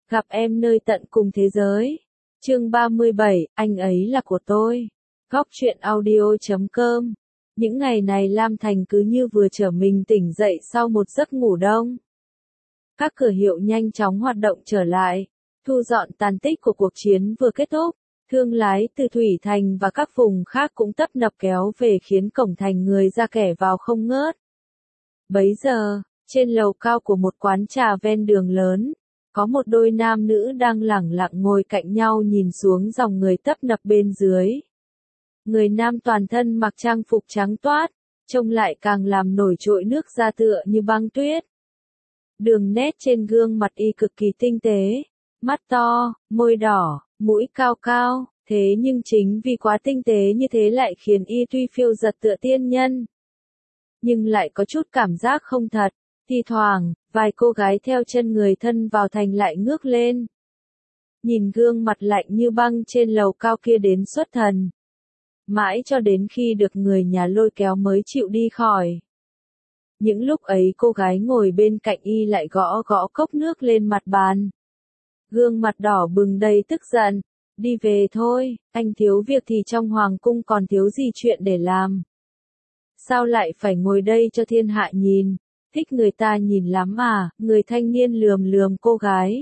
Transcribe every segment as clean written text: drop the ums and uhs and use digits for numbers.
Gặp em nơi tận cùng thế giới. Chương 37, anh ấy là của tôi. Góc truyện audio.com. Những ngày này Lam Thành cứ như vừa trở mình tỉnh dậy sau một giấc ngủ đông. Các cửa hiệu nhanh chóng hoạt động trở lại, thu dọn tàn tích của cuộc chiến vừa kết thúc. Thương lái từ Thủy Thành và các vùng khác cũng tấp nập kéo về khiến cổng thành người ra kẻ vào không ngớt. Bấy giờ, trên lầu cao của một quán trà ven đường lớn, có một đôi nam nữ đang lẳng lặng ngồi cạnh nhau nhìn xuống dòng người tấp nập bên dưới. Người nam toàn thân mặc trang phục trắng toát, trông lại càng làm nổi trội nước da tựa như băng tuyết. Đường nét trên gương mặt y cực kỳ tinh tế, mắt to, môi đỏ, mũi cao cao, thế nhưng chính vì quá tinh tế như thế lại khiến y tuy phiêu giật tựa tiên nhân, nhưng lại có chút cảm giác không thật. Thi thoảng, vài cô gái theo chân người thân vào thành lại ngước lên, nhìn gương mặt lạnh như băng trên lầu cao kia đến xuất thần. Mãi cho đến khi được người nhà lôi kéo mới chịu đi khỏi. Những lúc ấy cô gái ngồi bên cạnh y lại gõ gõ cốc nước lên mặt bàn. Gương mặt đỏ bừng đầy tức giận. Đi về thôi, anh thiếu việc thì trong hoàng cung còn thiếu gì chuyện để làm. Sao lại phải ngồi đây cho thiên hạ nhìn, thích người ta nhìn lắm à, người thanh niên lườm lườm cô gái.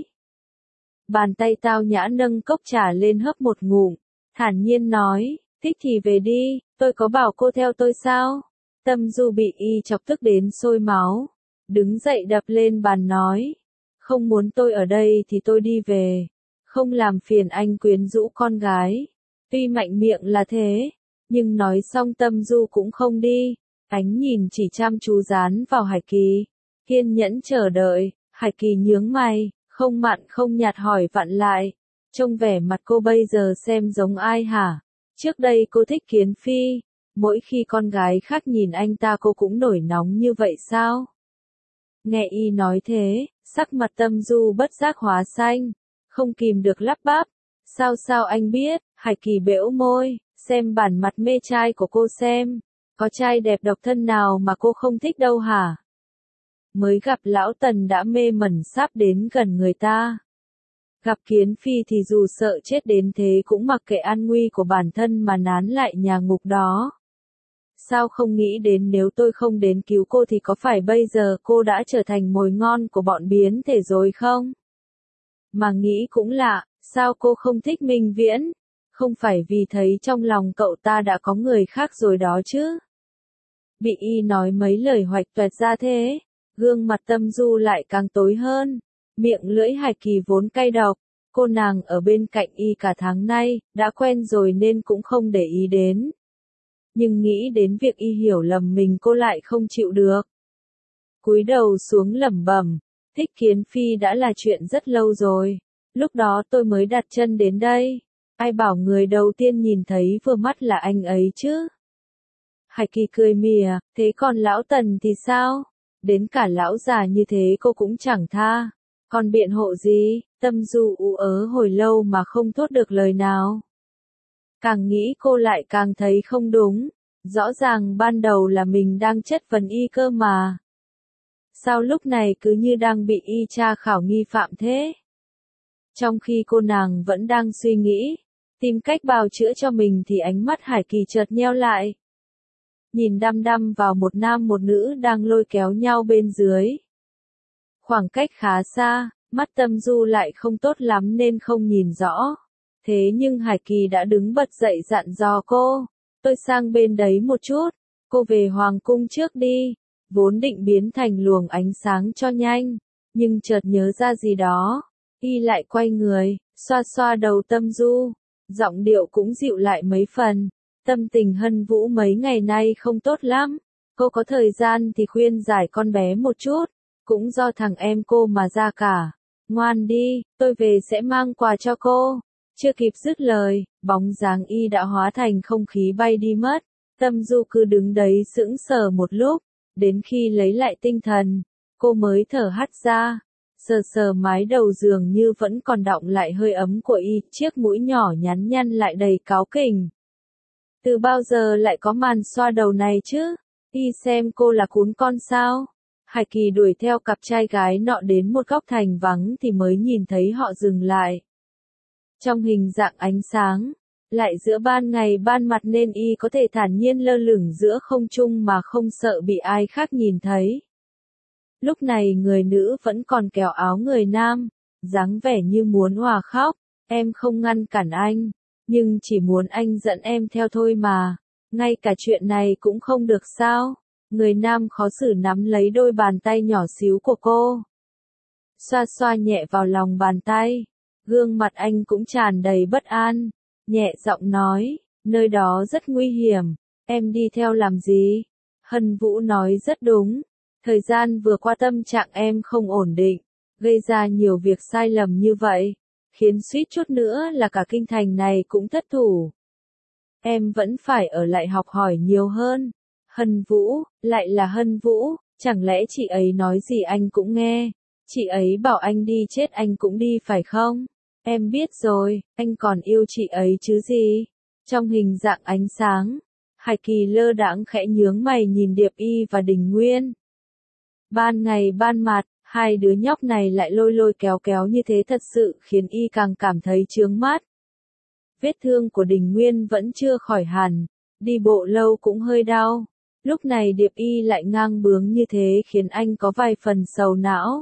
Bàn tay tao nhã nâng cốc trà lên hớp một ngụm, thản nhiên nói, thích thì về đi, tôi có bảo cô theo tôi sao? Tâm Du bị y chọc tức đến sôi máu, đứng dậy đập lên bàn nói, không muốn tôi ở đây thì tôi đi về, không làm phiền anh quyến rũ con gái. Tuy mạnh miệng là thế, nhưng nói xong Tâm Du cũng không đi, ánh nhìn chỉ chăm chú dán vào Hải Kỳ, kiên nhẫn chờ đợi. Hải Kỳ nhướng mày, không mặn không nhạt hỏi vặn lại, trông vẻ mặt cô bây giờ xem giống ai hả? Trước đây cô thích Kiến Phi, mỗi khi con gái khác nhìn anh ta cô cũng nổi nóng như vậy sao? Nghe y nói thế, sắc mặt Tâm Du bất giác hóa xanh, không kìm được lắp bắp, sao anh biết? Hải Kỳ bẽo môi, xem bản mặt mê trai của cô xem, có trai đẹp độc thân nào mà cô không thích đâu hả? Mới gặp lão Tần đã mê mẩn sắp đến gần người ta. Gặp Kiến Phi thì dù sợ chết đến thế cũng mặc kệ an nguy của bản thân mà nán lại nhà ngục đó. Sao không nghĩ đến nếu tôi không đến cứu cô thì có phải bây giờ cô đã trở thành mồi ngon của bọn biến thể rồi không? Mà nghĩ cũng lạ, sao cô không thích Minh Viễn? Không phải vì thấy trong lòng cậu ta đã có người khác rồi đó chứ? Bị y nói mấy lời hoạch toẹt ra thế, gương mặt Tâm Du lại càng tối hơn, miệng lưỡi Hải Kỳ vốn cay độc, cô nàng ở bên cạnh y cả tháng nay, đã quen rồi nên cũng không để ý đến. Nhưng nghĩ đến việc y hiểu lầm mình cô lại không chịu được. Cúi đầu xuống lẩm bẩm, thích Kiến Phi đã là chuyện rất lâu rồi, lúc đó tôi mới đặt chân đến đây, ai bảo người đầu tiên nhìn thấy vừa mắt là anh ấy chứ? Hải Kỳ cười mỉa, thế còn lão Tần thì sao? Đến cả lão già như thế cô cũng chẳng tha, còn biện hộ gì? Tâm Du ú ớ hồi lâu mà không thốt được lời nào. Càng nghĩ cô lại càng thấy không đúng, rõ ràng ban đầu là mình đang chất vấn y cơ mà. Sao lúc này cứ như đang bị y tra khảo nghi phạm thế? Trong khi cô nàng vẫn đang suy nghĩ, tìm cách bào chữa cho mình thì ánh mắt Hải Kỳ chợt nheo lại. Nhìn đăm đăm vào một nam một nữ đang lôi kéo nhau bên dưới. Khoảng cách khá xa, mắt Tâm Du lại không tốt lắm nên không nhìn rõ. Thế nhưng Hải Kỳ đã đứng bật dậy dặn dò cô, tôi sang bên đấy một chút, cô về hoàng cung trước đi, vốn định biến thành luồng ánh sáng cho nhanh, nhưng chợt nhớ ra gì đó, y lại quay người, xoa xoa đầu Tâm Du, giọng điệu cũng dịu lại mấy phần, tâm tình Hân Vũ mấy ngày nay không tốt lắm, cô có thời gian thì khuyên giải con bé một chút, cũng do thằng em cô mà ra cả, ngoan đi, tôi về sẽ mang quà cho cô. Chưa kịp dứt lời, bóng dáng y đã hóa thành không khí bay đi mất. Tâm Du cứ đứng đấy sững sờ một lúc, đến khi lấy lại tinh thần, cô mới thở hắt ra, sờ sờ mái đầu giường như vẫn còn đọng lại hơi ấm của y, chiếc mũi nhỏ nhắn nhăn lại đầy cáu kỉnh. Từ bao giờ lại có màn xoa đầu này chứ? Y xem cô là cún con sao? Hải Kỳ đuổi theo cặp trai gái nọ đến một góc thành vắng thì mới nhìn thấy họ dừng lại. Trong hình dạng ánh sáng, lại giữa ban ngày ban mặt nên y có thể thản nhiên lơ lửng giữa không trung mà không sợ bị ai khác nhìn thấy. Lúc này người nữ vẫn còn kéo áo người nam, dáng vẻ như muốn òa khóc, em không ngăn cản anh, nhưng chỉ muốn anh dẫn em theo thôi mà, ngay cả chuyện này cũng không được sao? Người nam khó xử nắm lấy đôi bàn tay nhỏ xíu của cô. Xoa xoa nhẹ vào lòng bàn tay, gương mặt anh cũng tràn đầy bất an, nhẹ giọng nói, nơi đó rất nguy hiểm, em đi theo làm gì? Hân Vũ nói rất đúng, thời gian vừa qua tâm trạng em không ổn định, gây ra nhiều việc sai lầm như vậy, khiến suýt chút nữa là cả kinh thành này cũng thất thủ. Em vẫn phải ở lại học hỏi nhiều hơn. Hân Vũ, lại là Hân Vũ, chẳng lẽ chị ấy nói gì anh cũng nghe, chị ấy bảo anh đi chết anh cũng đi phải không? Em biết rồi, anh còn yêu chị ấy chứ gì? Trong hình dạng ánh sáng, Hải Kỳ lơ đãng khẽ nhướng mày nhìn Điệp Y và Đình Nguyên. Ban ngày ban mặt, hai đứa nhóc này lại lôi lôi kéo kéo như thế thật sự khiến y càng cảm thấy chướng mắt. Vết thương của Đình Nguyên vẫn chưa khỏi hẳn, đi bộ lâu cũng hơi đau. Lúc này Điệp Y lại ngang bướng như thế khiến anh có vài phần sầu não.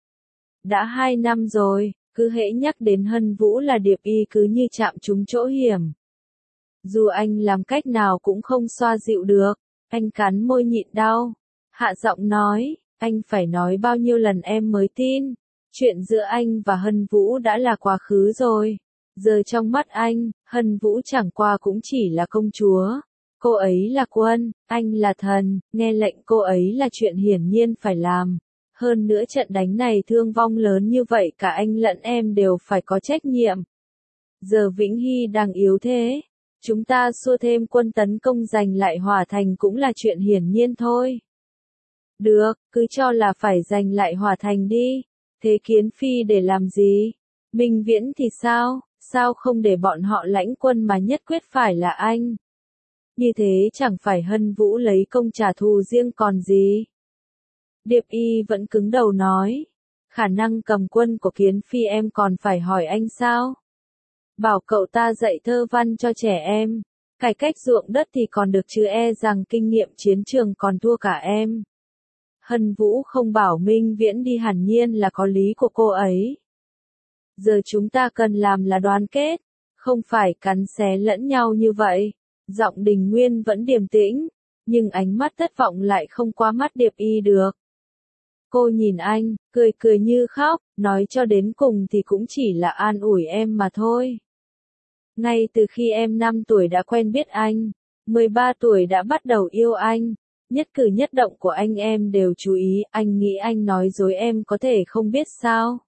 Đã 2 năm rồi, cứ hễ nhắc đến Hân Vũ là Điệp Y cứ như chạm trúng chỗ hiểm. Dù anh làm cách nào cũng không xoa dịu được, anh cắn môi nhịn đau. Hạ giọng nói, anh phải nói bao nhiêu lần em mới tin. Chuyện giữa anh và Hân Vũ đã là quá khứ rồi. Giờ trong mắt anh, Hân Vũ chẳng qua cũng chỉ là công chúa. Cô ấy là quân, anh là thần, nghe lệnh cô ấy là chuyện hiển nhiên phải làm. Hơn nữa trận đánh này thương vong lớn như vậy cả anh lẫn em đều phải có trách nhiệm. Giờ Vĩnh Hy đang yếu thế. Chúng ta xua thêm quân tấn công giành lại Hỏa Thành cũng là chuyện hiển nhiên thôi. Được, cứ cho là phải giành lại Hỏa Thành đi. Thế Kiến Phi để làm gì? Minh Viễn thì sao? Sao không để bọn họ lãnh quân mà nhất quyết phải là anh? Như thế chẳng phải Hân Vũ lấy công trả thù riêng còn gì? Điệp Y vẫn cứng đầu nói. Khả năng cầm quân của Kiến Phi em còn phải hỏi anh sao? Bảo cậu ta dạy thơ văn cho trẻ em. Cải cách ruộng đất thì còn được chứ e rằng kinh nghiệm chiến trường còn thua cả em. Hân Vũ không bảo Minh Viễn đi hẳn nhiên là có lý của cô ấy. Giờ chúng ta cần làm là đoàn kết, không phải cắn xé lẫn nhau như vậy. Giọng Đình Nguyên vẫn điềm tĩnh, nhưng ánh mắt thất vọng lại không qua mắt Điệp Y được. Cô nhìn anh, cười cười như khóc, nói cho đến cùng thì cũng chỉ là an ủi em mà thôi. Ngay từ khi em 5 tuổi đã quen biết anh, 13 tuổi đã bắt đầu yêu anh, nhất cử nhất động của anh em đều chú ý, anh nghĩ anh nói dối em có thể không biết sao.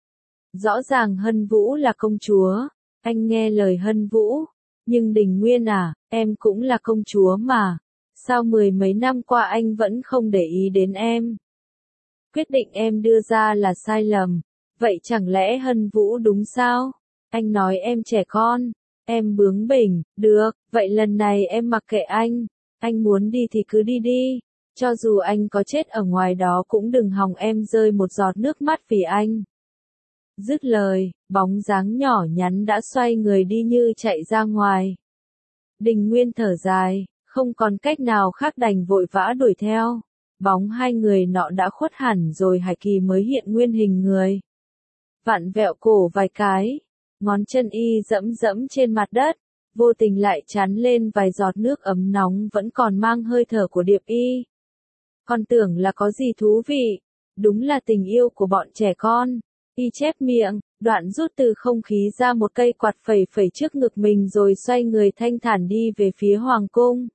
Rõ ràng Hân Vũ là công chúa, anh nghe lời Hân Vũ, nhưng Đình Nguyên à, em cũng là công chúa mà, sao 10 mấy năm qua anh vẫn không để ý đến em? Quyết định em đưa ra là sai lầm, vậy chẳng lẽ Hân Vũ đúng sao? Anh nói em trẻ con, em bướng bỉnh, được, vậy lần này em mặc kệ anh muốn đi thì cứ đi đi, cho dù anh có chết ở ngoài đó cũng đừng hòng em rơi một giọt nước mắt vì anh. Dứt lời, bóng dáng nhỏ nhắn đã xoay người đi như chạy ra ngoài. Đình Nguyên thở dài, không còn cách nào khác đành vội vã đuổi theo. Bóng hai người nọ đã khuất hẳn rồi Hải Kỳ mới hiện nguyên hình người. Vặn vẹo cổ vài cái, ngón chân y dẫm dẫm trên mặt đất, vô tình lại chắn lên vài giọt nước ấm nóng vẫn còn mang hơi thở của Điệp Y. Con tưởng là có gì thú vị, đúng là tình yêu của bọn trẻ con. Y chép miệng, đoạn rút từ không khí ra một cây quạt phẩy phẩy trước ngực mình rồi xoay người thanh thản đi về phía hoàng cung.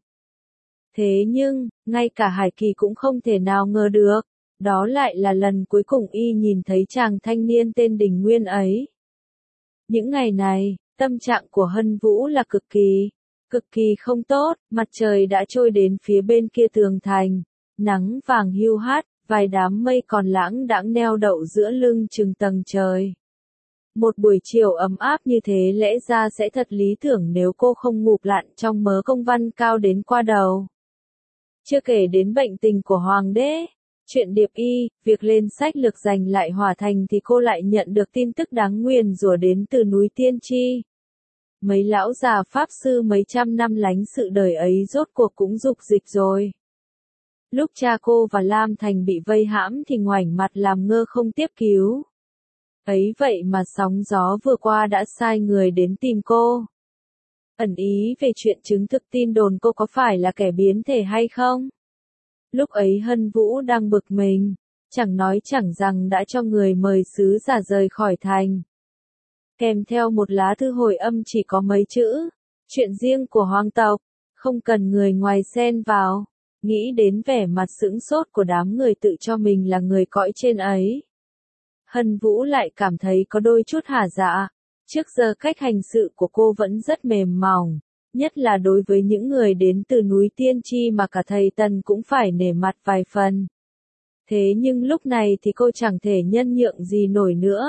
Thế nhưng, ngay cả Hải Kỳ cũng không thể nào ngờ được, đó lại là lần cuối cùng y nhìn thấy chàng thanh niên tên Đình Nguyên ấy. Những ngày này, tâm trạng của Hân Vũ là cực kỳ không tốt, mặt trời đã trôi đến phía bên kia tường thành, nắng vàng hiu hắt, vài đám mây còn lãng đãng neo đậu giữa lưng chừng tầng trời. Một buổi chiều ấm áp như thế lẽ ra sẽ thật lý tưởng nếu cô không ngụp lặn trong mớ công văn cao đến qua đầu. Chưa kể đến bệnh tình của hoàng đế, Chuyện điệp y, việc lên sách lược giành lại Hỏa Thành thì cô lại nhận được tin tức đáng nguyền rủa đến từ núi Tiên Tri. Mấy lão già pháp sư mấy trăm năm lánh sự đời ấy rốt cuộc cũng dục dịch rồi. Lúc cha cô và Lam Thành bị vây hãm thì ngoảnh mặt làm ngơ không tiếp cứu. Ấy vậy mà sóng gió vừa qua đã sai người đến tìm cô. Ẩn ý về chuyện chứng thực tin đồn cô có phải là kẻ biến thể hay không? Lúc ấy Hân Vũ đang bực mình, chẳng nói chẳng rằng đã cho người mời sứ giả rời khỏi thành. Kèm theo một lá thư hồi âm chỉ có mấy chữ, chuyện riêng của hoàng tộc, không cần người ngoài xen vào. Nghĩ đến vẻ mặt sững sốt của đám người tự cho mình là người cõi trên ấy. Hân Vũ lại cảm thấy có đôi chút hả dạ. Trước giờ cách hành sự của cô vẫn rất mềm mỏng, nhất là đối với những người đến từ núi Tiên Tri mà cả thầy Tần cũng phải nể mặt vài phần. Thế nhưng lúc này thì cô chẳng thể nhân nhượng gì nổi nữa.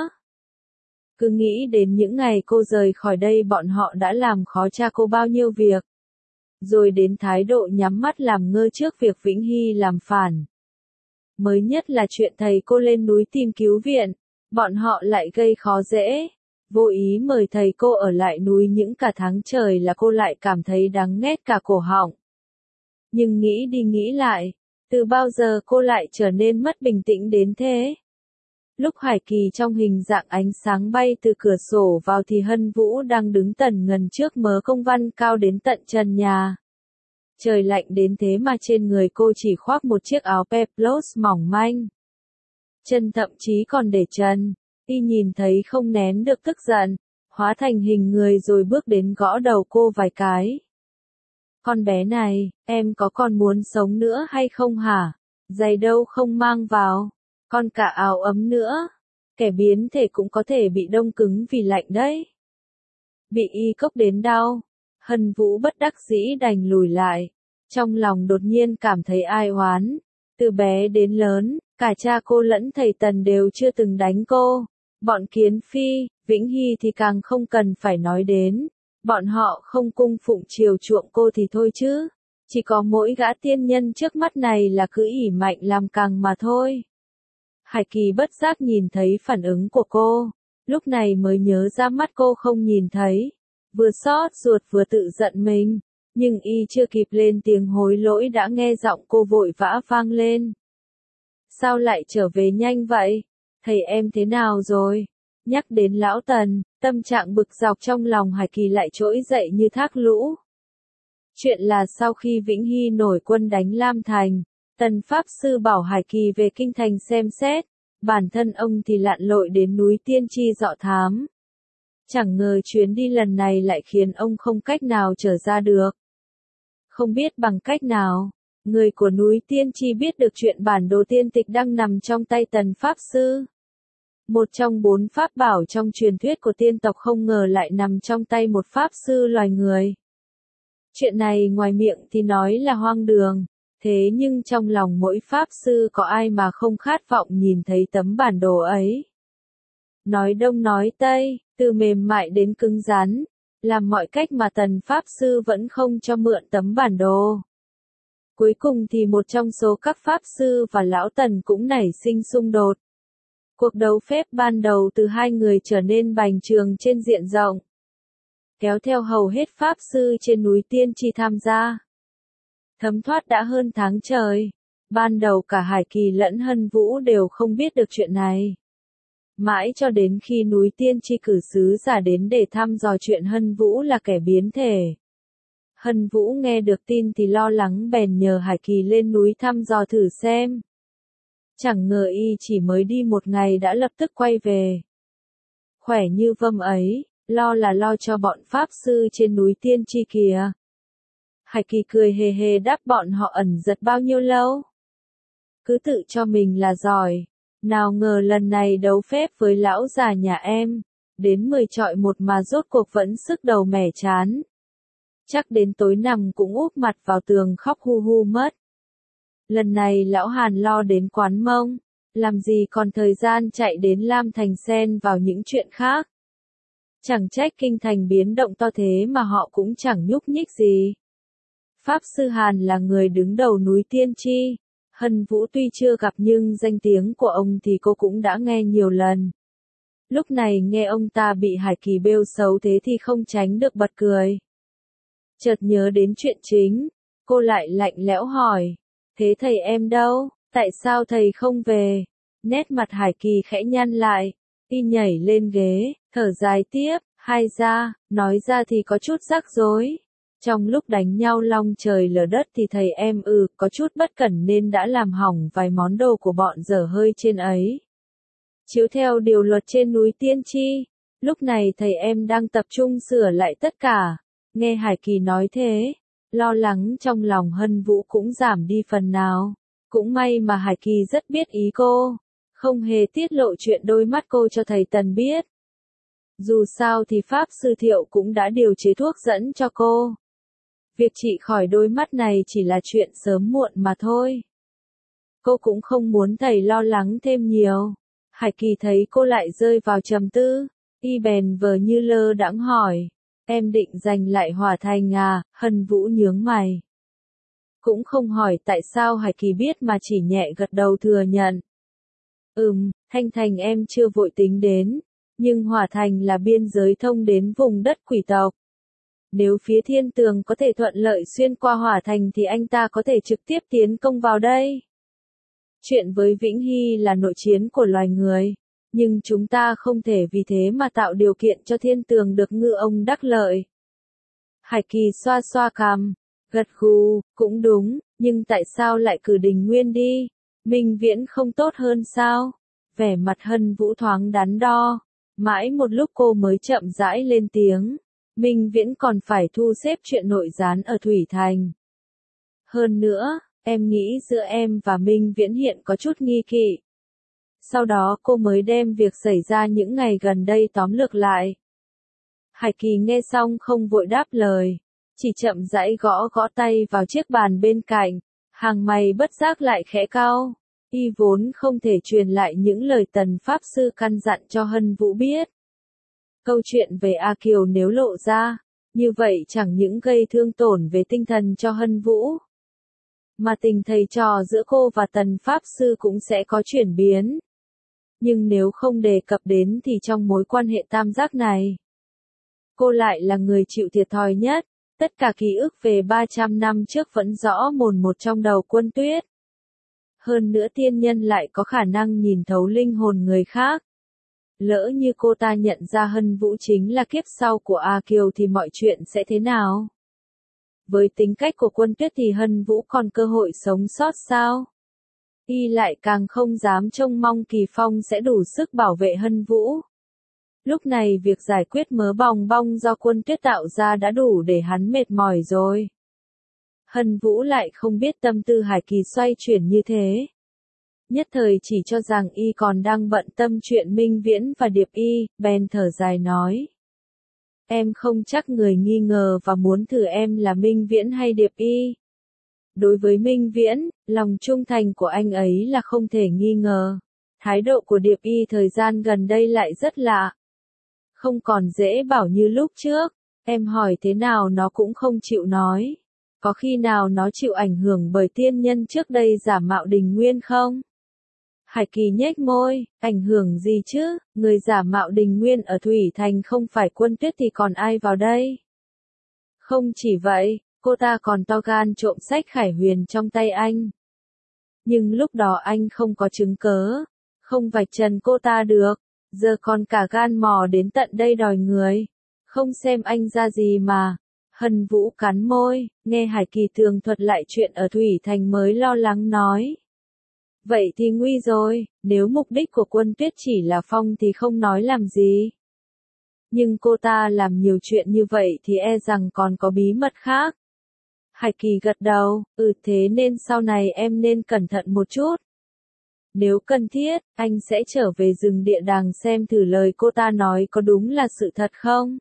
Cứ nghĩ đến những ngày cô rời khỏi đây bọn họ đã làm khó cha cô bao nhiêu việc. Rồi đến thái độ nhắm mắt làm ngơ trước việc Vĩnh Hy làm phản. Mới nhất là chuyện thầy cô lên núi tìm cứu viện, bọn họ lại gây khó dễ. Vô ý mời thầy cô ở lại núi những cả tháng trời là cô lại cảm thấy đắng nghét cả cổ họng. Nhưng nghĩ đi nghĩ lại, từ bao giờ cô lại trở nên mất bình tĩnh đến thế? Lúc Hải Kỳ trong hình dạng ánh sáng bay từ cửa sổ vào thì Hân Vũ đang đứng tần ngần trước mớ công văn cao đến tận trần nhà. Trời lạnh đến thế mà trên người cô chỉ khoác một chiếc áo peplos mỏng manh. Chân thậm chí còn để trần. Y nhìn thấy không nén được tức giận, hóa thành hình người rồi bước đến gõ đầu cô vài cái. Con bé này, em có còn muốn sống nữa hay không hả? Giày đâu không mang vào, còn cả áo ấm nữa. Kẻ biến thể cũng có thể bị đông cứng vì lạnh đấy. Bị y cốc đến đau, Hân Vũ bất đắc dĩ đành lùi lại. Trong lòng đột nhiên cảm thấy ai oán. Từ bé đến lớn, cả cha cô lẫn thầy Tần đều chưa từng đánh cô. Bọn Kiến Phi, Vĩnh Hy thì càng không cần phải nói đến. Bọn họ không cung phụng chiều chuộng cô thì thôi chứ. Chỉ có mỗi gã tiên nhân trước mắt này là cứ ỉ mạnh làm càng mà thôi. Hải Kỳ bất giác nhìn thấy phản ứng của cô. Lúc này mới nhớ ra mắt cô không nhìn thấy. Vừa xót ruột vừa tự giận mình. Nhưng y chưa kịp lên tiếng hối lỗi đã nghe giọng cô vội vã vang lên. Sao lại trở về nhanh vậy? Thầy em thế nào rồi? Nhắc đến lão Tần, tâm trạng bực dọc trong lòng Hải Kỳ lại trỗi dậy như thác lũ. Chuyện là sau khi Vĩnh Hy nổi quân đánh Lam Thành, Tần Pháp Sư bảo Hải Kỳ về kinh thành xem xét, bản thân ông thì lặn lội đến núi Tiên Tri dọ thám. Chẳng ngờ chuyến đi lần này lại khiến ông không cách nào trở ra được. Không biết bằng cách nào, người của núi Tiên Tri biết được chuyện bản đồ tiên tịch đang nằm trong tay Tần Pháp Sư. Một trong 4 pháp bảo trong truyền thuyết của tiên tộc không ngờ lại nằm trong tay một Pháp Sư loài người. Chuyện này ngoài miệng thì nói là hoang đường, thế nhưng trong lòng mỗi Pháp Sư có ai mà không khát vọng nhìn thấy tấm bản đồ ấy. Nói đông nói tây, từ mềm mại đến cứng rắn, làm mọi cách mà Tần Pháp Sư vẫn không cho mượn tấm bản đồ. Cuối cùng thì một trong số các Pháp Sư và Lão Tần cũng nảy sinh xung đột. Cuộc đấu phép ban đầu từ hai người trở nên bành trướng trên diện rộng. Kéo theo hầu hết Pháp Sư trên núi Tiên Tri tham gia. Thấm thoát đã hơn tháng trời. Ban đầu cả Hải Kỳ lẫn Hân Vũ đều không biết được chuyện này. Mãi cho đến khi núi Tiên Tri cử sứ giả đến để thăm dò chuyện Hân Vũ là kẻ biến thể. Hân Vũ nghe được tin thì lo lắng bèn nhờ Hải Kỳ lên núi thăm dò thử xem. Chẳng ngờ y chỉ mới đi một ngày đã lập tức quay về. Khỏe như vâm ấy, lo là lo cho bọn Pháp Sư trên núi Tiên Tri kìa. Hải Kỳ cười hề hề đáp bọn họ ẩn giật bao nhiêu lâu. Cứ tự cho mình là giỏi. Nào ngờ lần này đấu phép với lão già nhà em, đến 10 chọi 1 mà rốt cuộc vẫn sức đầu mẻ chán. Chắc đến tối nằm cũng úp mặt vào tường khóc hu hu mất. Lần này lão Hàn lo đến Quán Mông, làm gì còn thời gian chạy đến Lam Thành xen vào những chuyện khác. Chẳng trách kinh thành biến động to thế mà họ cũng chẳng nhúc nhích gì. Pháp Sư Hàn là người đứng đầu núi Tiên Tri, Hân Vũ tuy chưa gặp nhưng danh tiếng của ông thì cô cũng đã nghe nhiều lần. Lúc này nghe ông ta bị Hải Kỳ bêu xấu thế thì không tránh được bật cười. Chợt nhớ đến chuyện chính, cô lại lạnh lẽo hỏi, thế thầy em đâu, tại sao thầy không về? Nét mặt Hải Kỳ khẽ nhăn lại, y nhảy lên ghế, thở dài tiếp, hai ra, nói ra thì có chút rắc rối. Trong lúc đánh nhau long trời lở đất thì thầy em có chút bất cẩn nên đã làm hỏng vài món đồ của bọn dở hơi trên ấy. Chiếu theo điều luật trên núi Tiên Tri, lúc này thầy em đang tập trung sửa lại tất cả. Nghe Hải Kỳ nói thế, lo lắng trong lòng Hân Vũ cũng giảm đi phần nào. Cũng may mà Hải Kỳ rất biết ý cô, không hề tiết lộ chuyện đôi mắt cô cho thầy Tần biết. Dù sao thì Pháp Sư Thiệu cũng đã điều chế thuốc dẫn cho cô. Việc trị khỏi đôi mắt này chỉ là chuyện sớm muộn mà thôi. Cô cũng không muốn thầy lo lắng thêm nhiều. Hải Kỳ thấy cô lại rơi vào trầm tư, y bèn vờ như lơ đãng hỏi, em định giành lại Hỏa Thành à? Hân Vũ nhướng mày. Cũng không hỏi tại sao Hải Kỳ biết mà chỉ nhẹ gật đầu thừa nhận. Thanh Thành em chưa vội tính đến, nhưng Hỏa Thành là biên giới thông đến vùng đất quỷ tộc. Nếu phía Thiên Tường có thể thuận lợi xuyên qua Hỏa Thành thì anh ta có thể trực tiếp tiến công vào đây. Chuyện với Vĩnh Hy là nội chiến của loài người, nhưng chúng ta không thể vì thế mà tạo điều kiện cho Thiên Tường được ngư ông đắc lợi. Hải Kỳ xoa xoa cằm, gật gù, cũng đúng, nhưng tại sao lại cử Đình Nguyên đi? Minh Viễn không tốt hơn sao? Vẻ mặt Hân Vũ thoáng đắn đo, mãi một lúc cô mới chậm rãi lên tiếng. Minh Viễn còn phải thu xếp chuyện nội gián ở Thủy Thành. Hơn nữa, em nghĩ giữa em và Minh Viễn hiện có chút nghi kỵ. Sau đó cô mới đem việc xảy ra những ngày gần đây tóm lược lại. Hải Kỳ nghe xong không vội đáp lời, chỉ chậm rãi gõ gõ tay vào chiếc bàn bên cạnh, hàng mày bất giác lại khẽ cau. Y vốn không thể truyền lại những lời Tần Pháp Sư căn dặn cho Hân Vũ biết. Câu chuyện về A Kiều nếu lộ ra, như vậy chẳng những gây thương tổn về tinh thần cho Hân Vũ, mà tình thầy trò giữa cô và Tần Pháp Sư cũng sẽ có chuyển biến. Nhưng nếu không đề cập đến thì trong mối quan hệ tam giác này, cô lại là người chịu thiệt thòi nhất. Tất cả ký ức về 300 năm trước vẫn rõ mồn một trong đầu Quân Tuyết. Hơn nữa tiên nhân lại có khả năng nhìn thấu linh hồn người khác. Lỡ như cô ta nhận ra Hân Vũ chính là kiếp sau của A Kiều thì mọi chuyện sẽ thế nào? Với tính cách của Quân Tuyết thì Hân Vũ còn cơ hội sống sót sao? Y lại càng không dám trông mong Kỳ Phong sẽ đủ sức bảo vệ Hân Vũ. Lúc này việc giải quyết mớ bòng bong do Quân Tuyết tạo ra đã đủ để hắn mệt mỏi rồi. Hân Vũ lại không biết tâm tư Hải Kỳ xoay chuyển như thế. Nhất thời chỉ cho rằng y còn đang bận tâm chuyện Minh Viễn và Điệp Y, bèn thở dài nói. Em không chắc người nghi ngờ và muốn thử em là Minh Viễn hay Điệp Y. Đối với Minh Viễn, lòng trung thành của anh ấy là không thể nghi ngờ. Thái độ của Điệp Y thời gian gần đây lại rất lạ. Không còn dễ bảo như lúc trước, em hỏi thế nào nó cũng không chịu nói. Có khi nào nó chịu ảnh hưởng bởi tiên nhân trước đây giả mạo Đình Nguyên không? Hải Kỳ nhếch môi, ảnh hưởng gì chứ, người giả mạo Đình Nguyên ở Thủy Thành không phải Quân Tuyết thì còn ai vào đây? Không chỉ vậy, cô ta còn to gan trộm sách Khải Huyền trong tay anh. Nhưng lúc đó anh không có chứng cớ, không vạch trần cô ta được, giờ còn cả gan mò đến tận đây đòi người. Không xem anh ra gì mà. Hân Vũ cắn môi, nghe Hải Kỳ tường thuật lại chuyện ở Thủy Thành mới lo lắng nói. Vậy thì nguy rồi, nếu mục đích của Quân Tuyết chỉ là phong thì không nói làm gì. Nhưng cô ta làm nhiều chuyện như vậy thì e rằng còn có bí mật khác. Hải Kỳ gật đầu, thế nên sau này em nên cẩn thận một chút. Nếu cần thiết, anh sẽ trở về rừng địa đàng xem thử lời cô ta nói có đúng là sự thật không.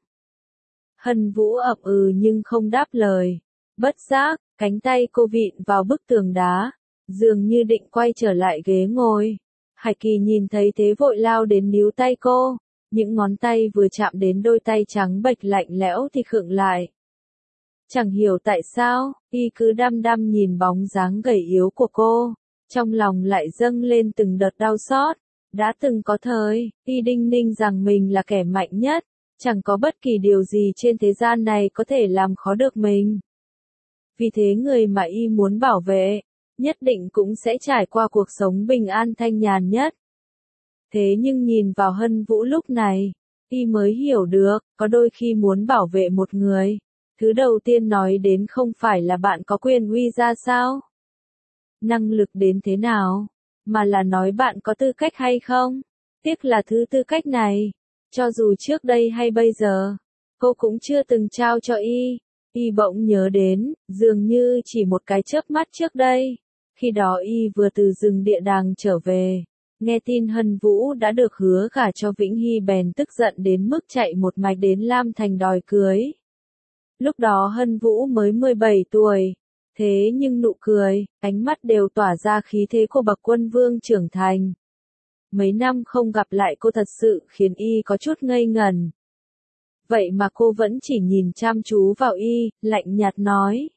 Hân Vũ ậm nhưng không đáp lời. Bất giác, cánh tay cô vịn vào bức tường đá, dường như định quay trở lại ghế ngồi. Hải Kỳ nhìn thấy thế vội lao đến níu tay cô, những ngón tay vừa chạm đến đôi tay trắng bệch lạnh lẽo thì khựng lại. Chẳng hiểu tại sao, y cứ đăm đăm nhìn bóng dáng gầy yếu của cô, Trong lòng lại dâng lên từng đợt đau xót. Đã từng có thời, y đinh ninh rằng mình là kẻ mạnh nhất, chẳng có bất kỳ điều gì trên thế gian này có thể làm khó được mình. Vì thế người mà y muốn bảo vệ, nhất định cũng sẽ trải qua cuộc sống bình an thanh nhàn nhất. Thế nhưng nhìn vào Hân Vũ lúc này, y mới hiểu được, có đôi khi muốn bảo vệ một người, thứ đầu tiên nói đến không phải là bạn có quyền uy ra sao, năng lực đến thế nào, mà là nói bạn có tư cách hay không. Tiếc là thứ tư cách này, cho dù trước đây hay bây giờ, cô cũng chưa từng trao cho y. Y bỗng nhớ đến, dường như chỉ một cái chớp mắt trước đây, khi đó y vừa từ rừng địa đàng trở về, nghe tin Hân Vũ đã được hứa gả cho Vĩnh Hy bèn tức giận đến mức chạy một mạch đến Lam Thành đòi cưới. Lúc đó Hân Vũ mới 17 tuổi, thế nhưng nụ cười, ánh mắt đều tỏa ra khí thế của bậc quân vương trưởng thành. Mấy năm không gặp lại cô thật sự khiến y có chút ngây ngẩn. Vậy mà cô vẫn chỉ nhìn chăm chú vào y, lạnh nhạt nói.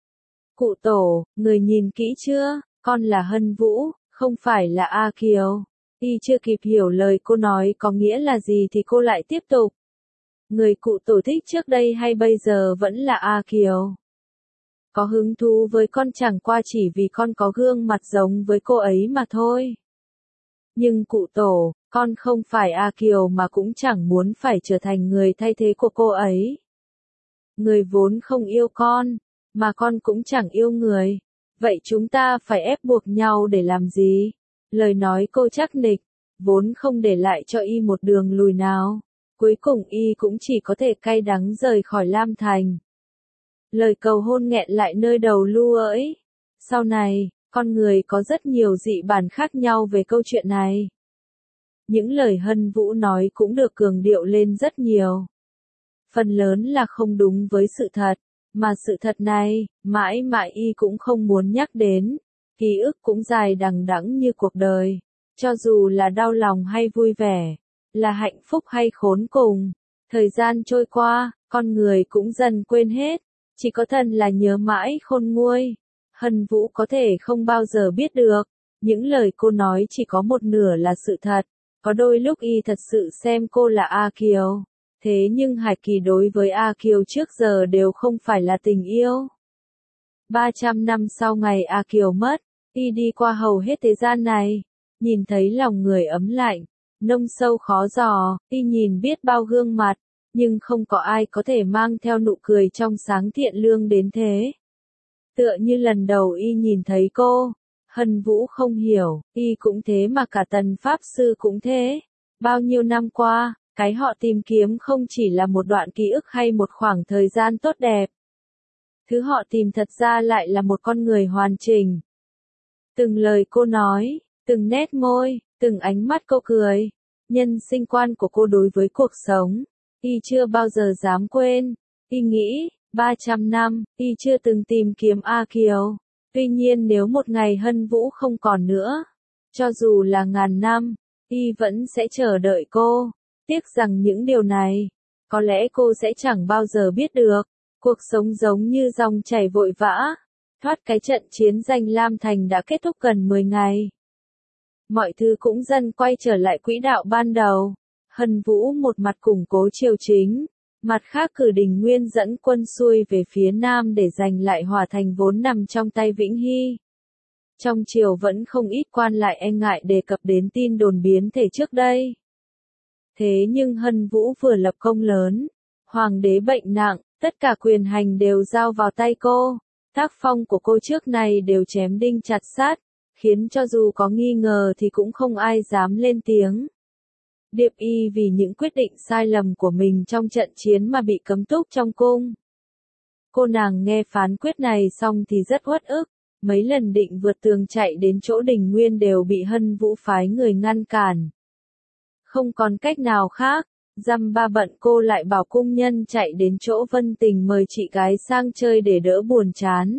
Cụ tổ, người nhìn kỹ chưa, con là Hân Vũ, không phải là A Kiều. Y chưa kịp hiểu lời cô nói có nghĩa là gì thì cô lại tiếp tục. Người cụ tổ thích trước đây hay bây giờ vẫn là A Kiều. Có hứng thú với con chẳng qua chỉ vì con có gương mặt giống với cô ấy mà thôi. Nhưng cụ tổ, con không phải A Kiều mà cũng chẳng muốn phải trở thành người thay thế của cô ấy. Người vốn không yêu con, mà con cũng chẳng yêu người. Vậy chúng ta phải ép buộc nhau để làm gì? Lời nói cô chắc nịch, vốn không để lại cho y một đường lùi nào. Cuối cùng y cũng chỉ có thể cay đắng rời khỏi Lam Thành. Lời cầu hôn nghẹn lại nơi đầu lu ỡi. Sau này, con người có rất nhiều dị bản khác nhau về câu chuyện này. Những lời Hân Vũ nói cũng được cường điệu lên rất nhiều. Phần lớn là không đúng với sự thật, mà sự thật này, mãi mãi y cũng không muốn nhắc đến. Ký ức cũng dài đằng đẵng như cuộc đời. Cho dù là đau lòng hay vui vẻ, là hạnh phúc hay khốn cùng, thời gian trôi qua, con người cũng dần quên hết. Chỉ có thần là nhớ mãi khôn nguôi. Hân Vũ có thể không bao giờ biết được, những lời cô nói chỉ có một nửa là sự thật. Có đôi lúc y thật sự xem cô là A Kiều. Thế nhưng Hải Kỳ đối với A Kiều trước giờ đều không phải là tình yêu. 300 năm sau ngày A Kiều mất, y đi qua hầu hết thế gian này, nhìn thấy lòng người ấm lạnh, nông sâu khó dò, y nhìn biết bao gương mặt, nhưng không có ai có thể mang theo nụ cười trong sáng thiện lương đến thế. Tựa như lần đầu y nhìn thấy cô, Hân Vũ không hiểu, y cũng thế mà cả Tần Pháp Sư cũng thế. Bao nhiêu năm qua, cái họ tìm kiếm không chỉ là một đoạn ký ức hay một khoảng thời gian tốt đẹp. Thứ họ tìm thật ra lại là một con người hoàn chỉnh. Từng lời cô nói, từng nét môi, từng ánh mắt cô cười, nhân sinh quan của cô đối với cuộc sống, y chưa bao giờ dám quên. Y nghĩ, 300 năm, y chưa từng tìm kiếm A Kiều. Tuy nhiên nếu một ngày Hân Vũ không còn nữa, cho dù là ngàn năm, y vẫn sẽ chờ đợi cô. Tiếc rằng những điều này, có lẽ cô sẽ chẳng bao giờ biết được. Cuộc sống giống như dòng chảy vội vã. Thoát cái trận chiến giành Lam Thành đã kết thúc gần 10 ngày. Mọi thứ cũng dần quay trở lại quỹ đạo ban đầu. Hân Vũ một mặt củng cố triều chính, mặt khác cử Đình Nguyên dẫn quân xuôi về phía nam để giành lại Hòa Thành vốn nằm trong tay Vĩnh Hy. Trong triều vẫn không ít quan lại e ngại đề cập đến tin đồn biến thể trước đây. Thế nhưng Hân Vũ vừa lập công lớn, hoàng đế bệnh nặng, tất cả quyền hành đều giao vào tay cô. Tác phong của cô trước này đều chém đinh chặt sắt, khiến cho dù có nghi ngờ thì cũng không ai dám lên tiếng. Điệp Y vì những quyết định sai lầm của mình trong trận chiến mà bị cấm túc trong cung. Cô nàng nghe phán quyết này xong thì rất uất ức, mấy lần định vượt tường chạy đến chỗ Đình Nguyên đều bị Hân Vũ phái người ngăn cản. Không còn cách nào khác, dăm ba bận cô lại bảo cung nhân chạy đến chỗ Vân Tình mời chị gái sang chơi để đỡ buồn chán.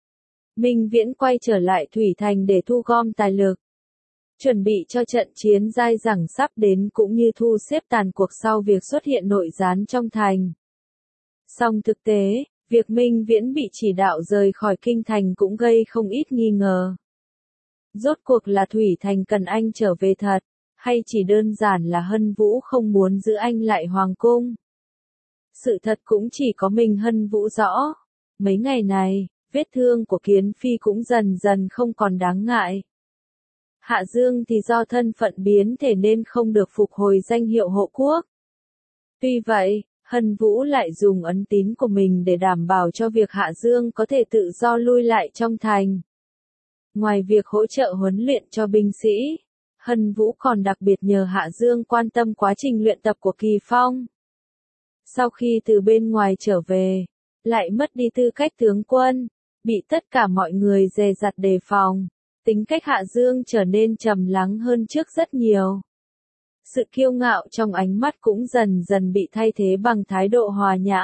Minh Viễn quay trở lại Thủy Thành để thu gom tài lực, chuẩn bị cho trận chiến dai dẳng sắp đến cũng như thu xếp tàn cuộc sau việc xuất hiện nội gián trong thành. Song thực tế, việc Minh Viễn bị chỉ đạo rời khỏi kinh thành cũng gây không ít nghi ngờ. Rốt cuộc là Thủy Thành cần anh trở về thật, hay chỉ đơn giản là Hân Vũ không muốn giữ anh lại hoàng cung? Sự thật cũng chỉ có mình Hân Vũ rõ. Mấy ngày này, vết thương của Kiến Phi cũng dần dần không còn đáng ngại. Hạ Dương thì do thân phận biến thể nên không được phục hồi danh hiệu hộ quốc. Tuy vậy, Hân Vũ lại dùng ấn tín của mình để đảm bảo cho việc Hạ Dương có thể tự do lui lại trong thành. Ngoài việc hỗ trợ huấn luyện cho binh sĩ, Hân Vũ còn đặc biệt nhờ Hạ Dương quan tâm quá trình luyện tập của Kỳ Phong. Sau khi từ bên ngoài trở về, lại mất đi tư cách tướng quân, bị tất cả mọi người dè dặt đề phòng, tính cách Hạ Dương trở nên trầm lắng hơn trước rất nhiều. Sự kiêu ngạo trong ánh mắt cũng dần dần bị thay thế bằng thái độ hòa nhã.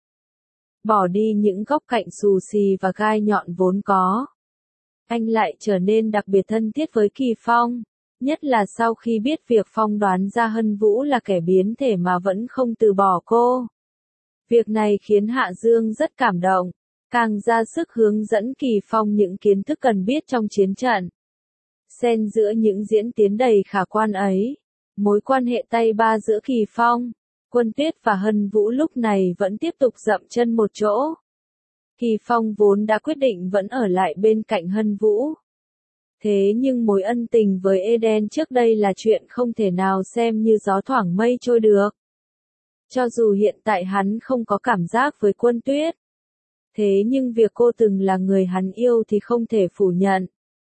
Bỏ đi những góc cạnh xù xì và gai nhọn vốn có. Anh lại trở nên đặc biệt thân thiết với Kỳ Phong, nhất là sau khi biết việc Phong đoán ra Hân Vũ là kẻ biến thể mà vẫn không từ bỏ cô. Việc này khiến Hạ Dương rất cảm động, càng ra sức hướng dẫn Kỳ Phong những kiến thức cần biết trong chiến trận. Xen giữa những diễn tiến đầy khả quan ấy, mối quan hệ tay ba giữa Kỳ Phong, Quân Tuyết và Hân Vũ lúc này vẫn tiếp tục dậm chân một chỗ. Kỳ Phong vốn đã quyết định vẫn ở lại bên cạnh Hân Vũ. Thế nhưng mối ân tình với Eden trước đây là chuyện không thể nào xem như gió thoảng mây trôi được. Cho dù hiện tại hắn không có cảm giác với Quân Tuyết. Thế nhưng việc cô từng là người hắn yêu thì không thể phủ nhận.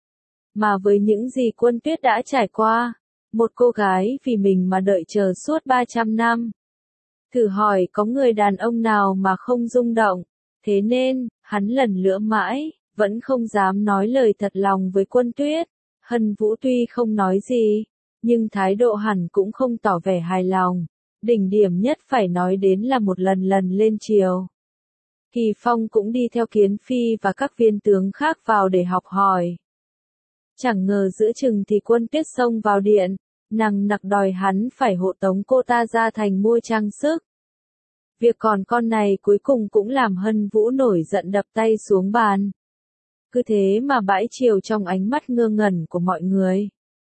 Mà với những gì Quân Tuyết đã trải qua, một cô gái vì mình mà đợi chờ suốt 300 năm. Thử hỏi có người đàn ông nào mà không rung động, thế nên, hắn lần lữa mãi, vẫn không dám nói lời thật lòng với Quân Tuyết. Hân Vũ tuy không nói gì, nhưng thái độ hẳn cũng không tỏ vẻ hài lòng. Đỉnh điểm nhất phải nói đến là một lần lên triều. Kỳ Phong cũng đi theo Kiến Phi và các viên tướng khác vào để học hỏi. Chẳng ngờ giữa chừng thì Quân Tuyết xông vào điện, nằng nặc đòi hắn phải hộ tống cô ta ra thành mua trang sức. Việc còn con này cuối cùng cũng làm Hân Vũ nổi giận đập tay xuống bàn. Cứ thế mà bãi triều trong ánh mắt ngơ ngẩn của mọi người.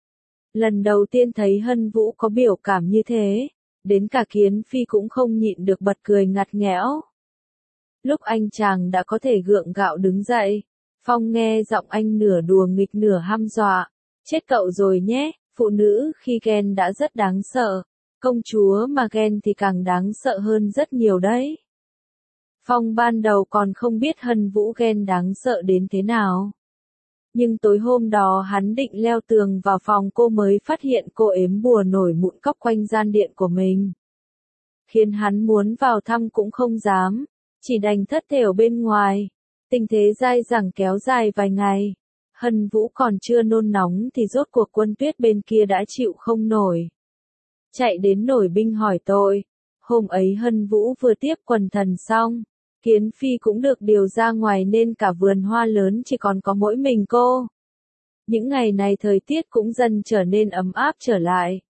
Lần đầu tiên thấy Hân Vũ có biểu cảm như thế, đến cả Kiến Phi cũng không nhịn được bật cười ngặt nghẽo. Lúc anh chàng đã có thể gượng gạo đứng dậy, Phong nghe giọng anh nửa đùa nghịch nửa hăm dọa. Chết cậu rồi nhé, phụ nữ khi ghen đã rất đáng sợ, công chúa mà ghen thì càng đáng sợ hơn rất nhiều đấy. Phong ban đầu còn không biết Hân Vũ ghen đáng sợ đến thế nào. Nhưng tối hôm đó hắn định leo tường vào phòng cô mới phát hiện cô ếm bùa nổi mụn cóc quanh gian điện của mình. Khiến hắn muốn vào thăm cũng không dám, chỉ đành thất thểu bên ngoài. Tình thế dai dẳng kéo dài vài ngày. Hân Vũ còn chưa nôn nóng thì rốt cuộc Quân Tuyết bên kia đã chịu không nổi. Chạy đến nổi binh hỏi tội. Hôm ấy Hân Vũ vừa tiếp quần thần xong. Kiến Phi cũng được điều ra ngoài nên cả vườn hoa lớn chỉ còn có mỗi mình cô. Những ngày này thời tiết cũng dần trở nên ấm áp trở lại.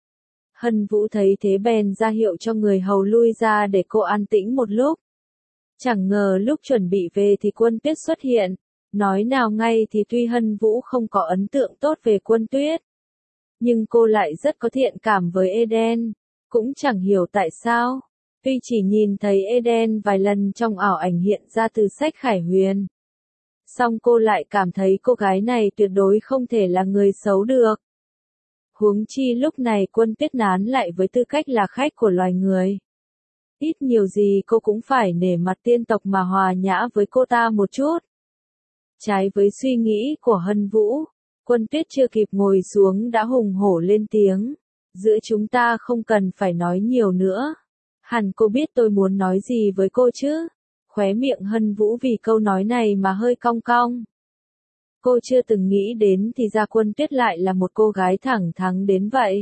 Hân Vũ thấy thế bèn ra hiệu cho người hầu lui ra để cô an tĩnh một lúc. Chẳng ngờ lúc chuẩn bị về thì Quân Tuyết xuất hiện. Nói nào ngay thì tuy Hân Vũ không có ấn tượng tốt về Quân Tuyết. Nhưng cô lại rất có thiện cảm với Eden. Cũng chẳng hiểu tại sao. Tuy chỉ nhìn thấy Eden vài lần trong ảo ảnh hiện ra từ sách Khải Huyền. Song cô lại cảm thấy cô gái này tuyệt đối không thể là người xấu được. Huống chi lúc này Quân Tuyết nán lại với tư cách là khách của loài người. Ít nhiều gì cô cũng phải nể mặt tiên tộc mà hòa nhã với cô ta một chút. Trái với suy nghĩ của Hân Vũ, Quân Tuyết chưa kịp ngồi xuống đã hùng hổ lên tiếng. Giữa chúng ta không cần phải nói nhiều nữa. Hẳn cô biết tôi muốn nói gì với cô chứ. Khóe miệng Hân Vũ vì câu nói này mà hơi cong cong. Cô chưa từng nghĩ đến thì ra Quân Tuyết lại là một cô gái thẳng thắn đến vậy.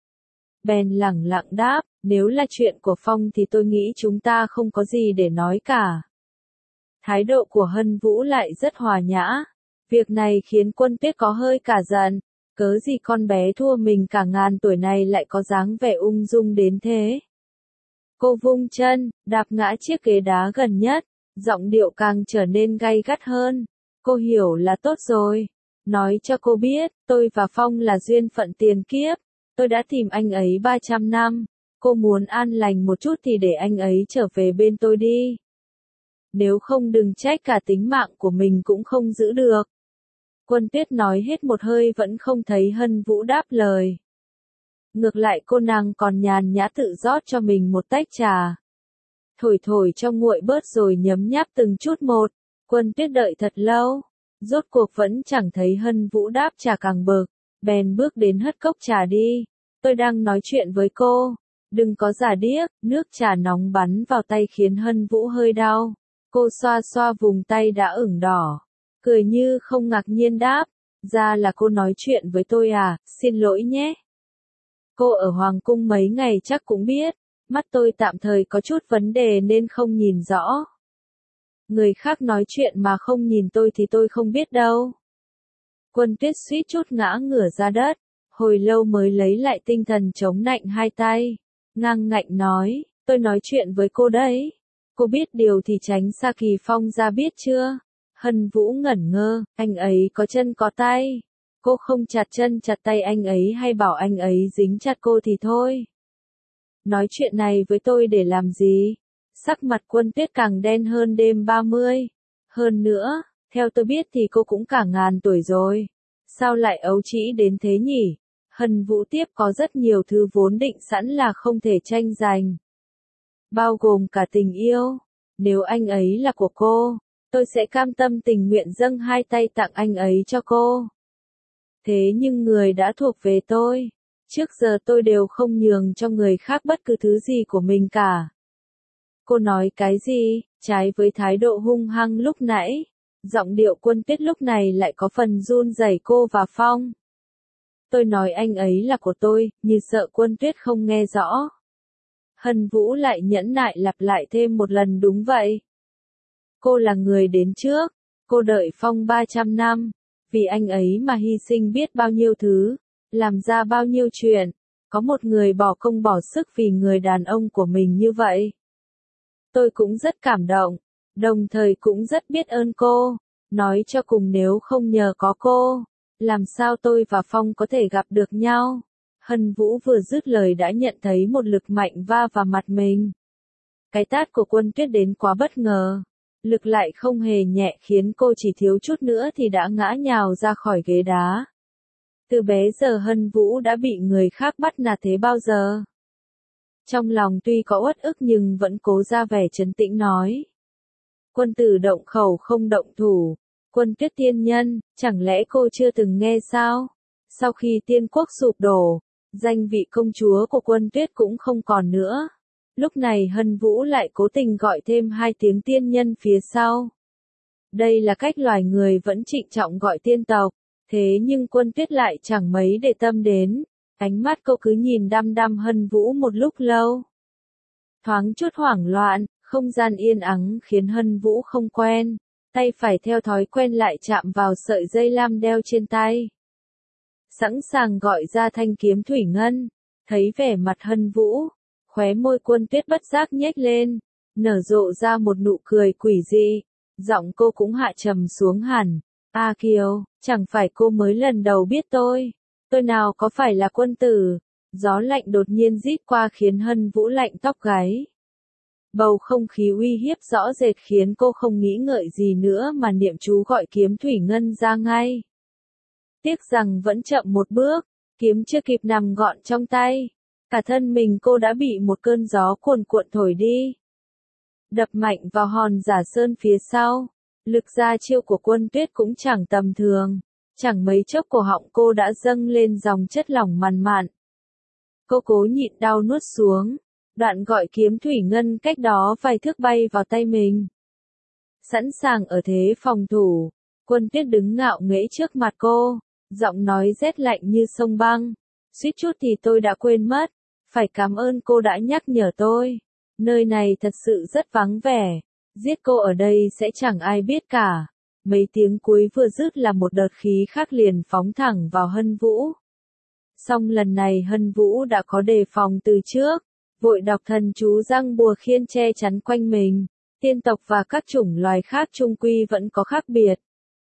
Bèn lẳng lặng đáp, nếu là chuyện của Phong thì tôi nghĩ chúng ta không có gì để nói cả. Thái độ của Hân Vũ lại rất hòa nhã. Việc này khiến Quân Tuyết có hơi cả giận. Cớ gì con bé thua mình cả ngàn tuổi này lại có dáng vẻ ung dung đến thế. Cô vung chân, đạp ngã chiếc ghế đá gần nhất. Giọng điệu càng trở nên gay gắt hơn. Cô hiểu là tốt rồi. Nói cho cô biết, tôi và Phong là duyên phận tiền kiếp. Tôi đã tìm anh ấy 300 năm. Cô muốn an lành một chút thì để anh ấy trở về bên tôi đi. Nếu không đừng trách cả tính mạng của mình cũng không giữ được. Quân Tuyết nói hết một hơi vẫn không thấy Hân Vũ đáp lời. Ngược lại cô nàng còn nhàn nhã tự rót cho mình một tách trà. Thổi thổi cho nguội bớt rồi nhấm nháp từng chút một. Quân Tuyết đợi thật lâu. Rốt cuộc vẫn chẳng thấy Hân Vũ đáp trà càng bực. Bèn bước đến hất cốc trà đi. Tôi đang nói chuyện với cô. Đừng có giả điếc, nước trà nóng bắn vào tay khiến Hân Vũ hơi đau. Cô xoa xoa vùng tay đã ửng đỏ. Cười như không ngạc nhiên đáp. Ra là cô nói chuyện với tôi à, xin lỗi nhé. Cô ở Hoàng cung mấy ngày chắc cũng biết. Mắt tôi tạm thời có chút vấn đề nên không nhìn rõ. Người khác nói chuyện mà không nhìn tôi thì tôi không biết đâu. Quân Tuyết suýt chút ngã ngửa ra đất. Hồi lâu mới lấy lại tinh thần chống nạnh hai tay. Ngang ngạnh nói, tôi nói chuyện với cô đấy. Cô biết điều thì tránh xa Kỳ Phong ra biết chưa? Hân Vũ ngẩn ngơ, anh ấy có chân có tay. Cô không chặt chân chặt tay anh ấy hay bảo anh ấy dính chặt cô thì thôi. Nói chuyện này với tôi để làm gì? Sắc mặt Quân Tuyết càng đen hơn đêm 30. Hơn nữa, theo tôi biết thì cô cũng cả ngàn tuổi rồi. Sao lại ấu trĩ đến thế nhỉ? Hân Vũ tiếp có rất nhiều thứ vốn định sẵn là không thể tranh giành. Bao gồm cả tình yêu. Nếu anh ấy là của cô, tôi sẽ cam tâm tình nguyện dâng hai tay tặng anh ấy cho cô. Thế nhưng người đã thuộc về tôi. Trước giờ tôi đều không nhường cho người khác bất cứ thứ gì của mình cả. Cô nói cái gì, trái với thái độ hung hăng lúc nãy. Giọng điệu Quân Tuyết lúc này lại có phần run rẩy cô và Phong. Tôi nói anh ấy là của tôi, như sợ Quân Tuyết không nghe rõ. Hân Vũ lại nhẫn nại lặp lại thêm một lần đúng vậy. Cô là người đến trước, cô đợi Phong 300 năm, vì anh ấy mà hy sinh biết bao nhiêu thứ, làm ra bao nhiêu chuyện, có một người bỏ công bỏ sức vì người đàn ông của mình như vậy. Tôi cũng rất cảm động, đồng thời cũng rất biết ơn cô, nói cho cùng nếu không nhờ có cô, làm sao tôi và Phong có thể gặp được nhau. Hân Vũ vừa dứt lời đã nhận thấy một lực mạnh va vào mặt mình. Cái tát của Quân Tuyết đến quá bất ngờ. Lực lại không hề nhẹ khiến cô chỉ thiếu chút nữa thì đã ngã nhào ra khỏi ghế đá. Từ bé giờ Hân Vũ đã bị người khác bắt nạt thế bao giờ? Trong lòng tuy có uất ức nhưng vẫn cố ra vẻ trấn tĩnh nói. Quân tử động khẩu không động thủ. Quân Tuyết tiên nhân, chẳng lẽ cô chưa từng nghe sao? Sau khi tiên quốc sụp đổ, danh vị công chúa của Quân Tuyết cũng không còn nữa. Lúc này Hân Vũ lại cố tình gọi thêm hai tiếng tiên nhân phía sau. Đây là cách loài người vẫn trịnh trọng gọi tiên tộc, thế nhưng Quân Tuyết lại chẳng mấy để tâm đến. Ánh mắt cô cứ nhìn đăm đăm Hân Vũ một lúc lâu. Thoáng chút hoảng loạn, không gian yên ắng khiến Hân Vũ không quen. Tay phải theo thói quen lại chạm vào sợi dây lam đeo trên tay. Sẵn sàng gọi ra thanh kiếm thủy ngân. Thấy vẻ mặt Hân Vũ, khóe môi Quân Tuyết bất giác nhếch lên, nở rộ ra một nụ cười quỷ dị. Giọng cô cũng hạ trầm xuống hẳn. A Kiều, chẳng phải cô mới lần đầu biết tôi. Tôi nào có phải là quân tử. Gió lạnh đột nhiên rít qua khiến Hân Vũ lạnh tóc gáy. Bầu không khí uy hiếp rõ rệt khiến cô không nghĩ ngợi gì nữa mà niệm chú gọi kiếm thủy ngân ra ngay. Tiếc rằng vẫn chậm một bước, kiếm chưa kịp nằm gọn trong tay. Cả thân mình cô đã bị một cơn gió cuồn cuộn thổi đi. Đập mạnh vào hòn giả sơn phía sau. Lực ra chiêu của Quân Tuyết cũng chẳng tầm thường. Chẳng mấy chốc cổ họng cô đã dâng lên dòng chất lỏng mằn mặn. Cô cố nhịn đau nuốt xuống. Đoạn gọi kiếm thủy ngân cách đó vài thước bay vào tay mình. Sẵn sàng ở thế phòng thủ. Quân Tuyết đứng ngạo nghễ trước mặt cô. Giọng nói rét lạnh như sông băng. Suýt chút thì tôi đã quên mất. Phải cảm ơn cô đã nhắc nhở tôi. Nơi này thật sự rất vắng vẻ. Giết cô ở đây sẽ chẳng ai biết cả. Mấy tiếng cuối vừa dứt là một đợt khí khác liền phóng thẳng vào Hân Vũ. Song lần này Hân Vũ đã có đề phòng từ trước. Vội đọc thần chú răng bùa khiên che chắn quanh mình. Tiên tộc và các chủng loài khác chung quy vẫn có khác biệt.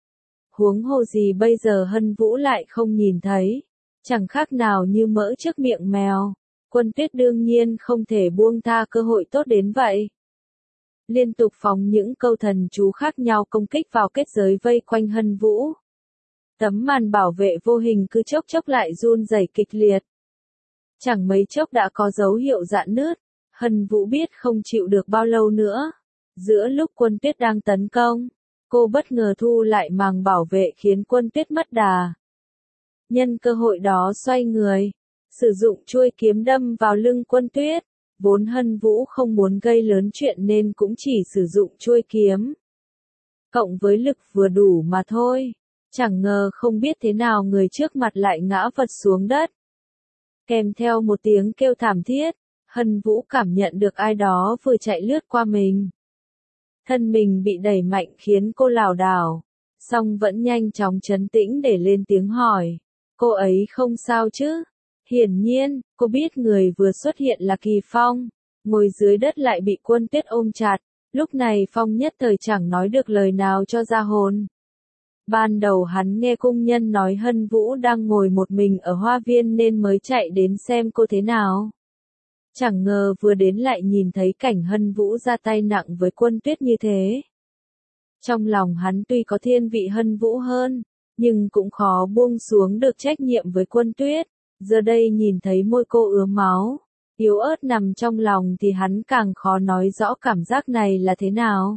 Huống hồ gì bây giờ Hân Vũ lại không nhìn thấy, chẳng khác nào như mỡ trước miệng mèo. Quân Tuyết đương nhiên không thể buông tha cơ hội tốt đến vậy. Liên tục phóng những câu thần chú khác nhau công kích vào kết giới vây quanh Hân Vũ. Tấm màn bảo vệ vô hình cứ chốc chốc lại run rẩy kịch liệt. Chẳng mấy chốc đã có dấu hiệu rạn nứt, Hân Vũ biết không chịu được bao lâu nữa. Giữa lúc Quân Tuyết đang tấn công, cô bất ngờ thu lại màng bảo vệ khiến Quân Tuyết mất đà. Nhân cơ hội đó xoay người, sử dụng chuôi kiếm đâm vào lưng Quân Tuyết. Vốn Hân Vũ không muốn gây lớn chuyện nên cũng chỉ sử dụng chuôi kiếm. Cộng với lực vừa đủ mà thôi. Chẳng ngờ không biết thế nào người trước mặt lại ngã vật xuống đất. Kèm theo một tiếng kêu thảm thiết, Hân Vũ cảm nhận được ai đó vừa chạy lướt qua mình. Thân mình bị đẩy mạnh khiến cô lảo đảo, song vẫn nhanh chóng trấn tĩnh để lên tiếng hỏi. Cô ấy không sao chứ? Hiển nhiên, cô biết người vừa xuất hiện là Kỳ Phong, ngồi dưới đất lại bị Quân Tuyết ôm chặt. Lúc này Phong nhất thời chẳng nói được lời nào cho ra hồn. Ban đầu hắn nghe cung nhân nói Hân Vũ đang ngồi một mình ở hoa viên nên mới chạy đến xem cô thế nào. Chẳng ngờ vừa đến lại nhìn thấy cảnh Hân Vũ ra tay nặng với Quân Tuyết như thế. Trong lòng hắn tuy có thiên vị Hân Vũ hơn, nhưng cũng khó buông xuống được trách nhiệm với Quân Tuyết. Giờ đây nhìn thấy môi cô ứa máu, yếu ớt nằm trong lòng thì hắn càng khó nói rõ cảm giác này là thế nào.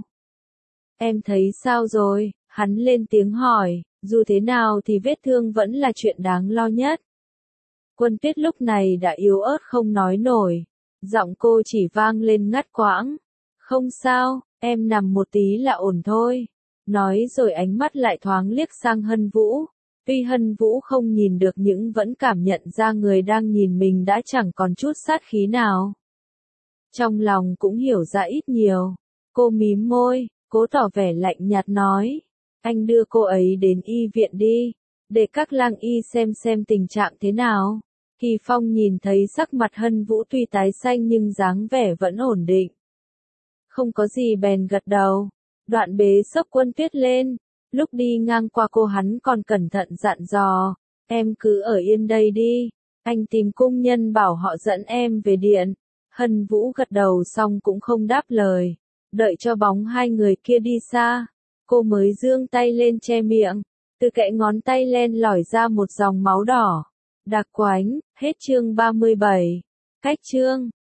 Em thấy sao rồi? Hắn lên tiếng hỏi, dù thế nào thì vết thương vẫn là chuyện đáng lo nhất. Quân Tuyết lúc này đã yếu ớt không nói nổi, giọng cô chỉ vang lên ngắt quãng. Không sao, em nằm một tí là ổn thôi. Nói rồi ánh mắt lại thoáng liếc sang Hân Vũ. Tuy Hân Vũ không nhìn được nhưng vẫn cảm nhận ra người đang nhìn mình đã chẳng còn chút sát khí nào. Trong lòng cũng hiểu ra ít nhiều. Cô mím môi, cố tỏ vẻ lạnh nhạt nói. Anh đưa cô ấy đến y viện đi, để các lang y xem tình trạng thế nào. Kỳ Phong nhìn thấy sắc mặt Hân Vũ tuy tái xanh nhưng dáng vẻ vẫn ổn định. Không có gì bèn gật đầu. Đoạn bế xốc Quân Tuyết lên. Lúc đi ngang qua cô hắn còn cẩn thận dặn dò. Em cứ ở yên đây đi. Anh tìm cung nhân bảo họ dẫn em về điện. Hân Vũ gật đầu xong cũng không đáp lời. Đợi cho bóng hai người kia đi xa. Cô mới giương tay lên che miệng. Từ kẽ ngón tay len lỏi ra một dòng máu đỏ. Đặc quánh, hết chương 37. Cách chương.